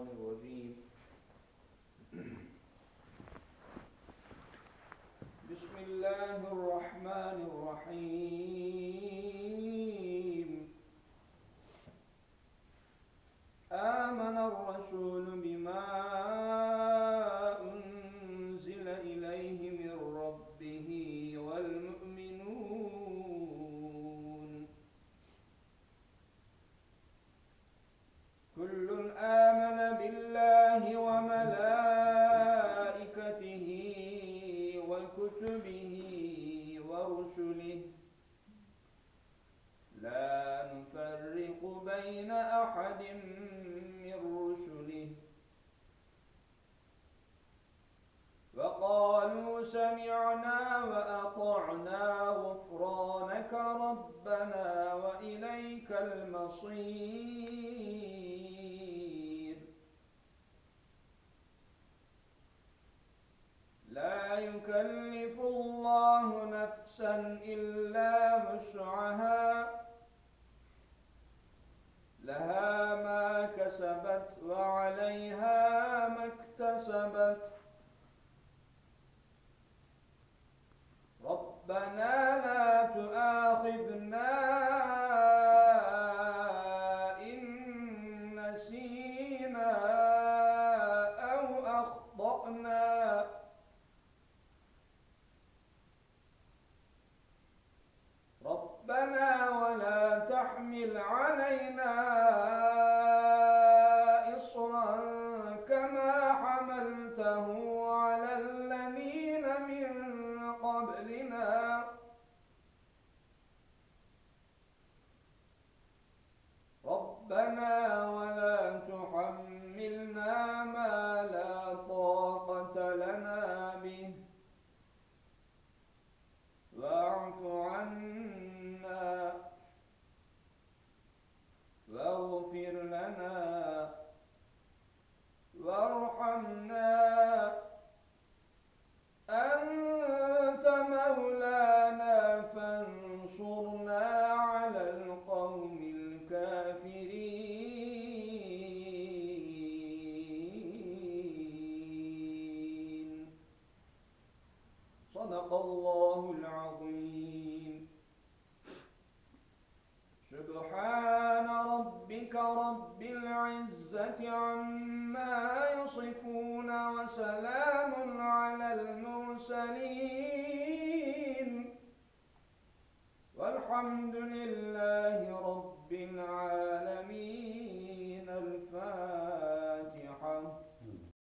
الرجيم. بسم الله الرحمن الرحيم. آمن الرسول بما أنزل إليه من ربه والمؤمنون كل آمن بالله وملائكته وكتبه ورسله لا نفرق بين أحد من رسله وقالوا سمعنا وأطعنا غفرانك ربنا وإليك المصير. لا يكلف الله نفسا إلا وسعها لها ما كسبت وعليها ما اكتسبت ربنا لا تؤاخذنا إن نسينا أو أخطأنا ربنا ولا تحمل علينا إصرا كما حملته على الذين من قبلنا ربنا ولا تحملنا ما لا طاقة لنا به واعف عنا واغفر لنا وارحمنا أنت مولانا فانصرنا على القوم الكافرين. صدق الله العظيم. سبحان ربك رب العزة عما يصفون وسلام على المرسلين والحمد لله رب العالمين. الفاتحة.